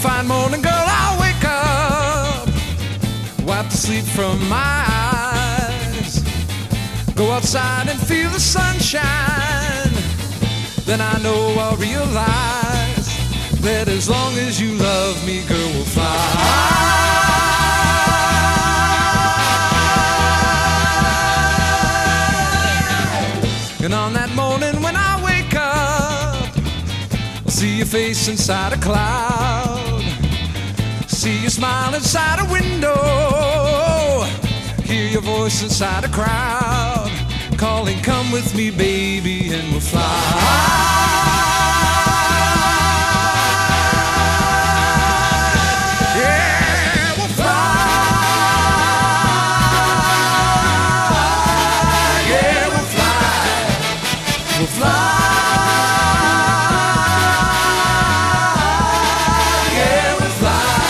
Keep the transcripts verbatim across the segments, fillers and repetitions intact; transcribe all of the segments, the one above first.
fine morning, girl, I'll wake up, wipe the sleep from my eyes, go outside and feel the sunshine. Then I know I'll realize that as long as you love me, girl, we'll fly. And on that morning when I wake up, I'll see your face inside a cloud, see you smile inside a window, hear your voice inside a crowd, calling, come with me, baby, and we'll fly. We'll fly, yeah, we'll fly.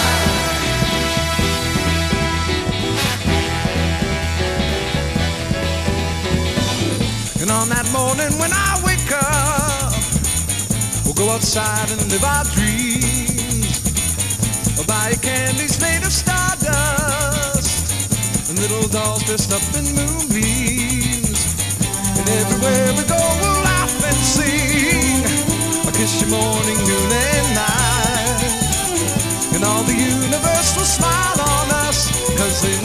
And on that morning when I wake up, we'll go outside and live our dreams. We'll buy candies made of stardust and little dolls dressed up in moonbeams. And everywhere we go, we'll laugh and sing. I'll kiss you morning, noon, and night. And all the universe will smile on us, 'cause they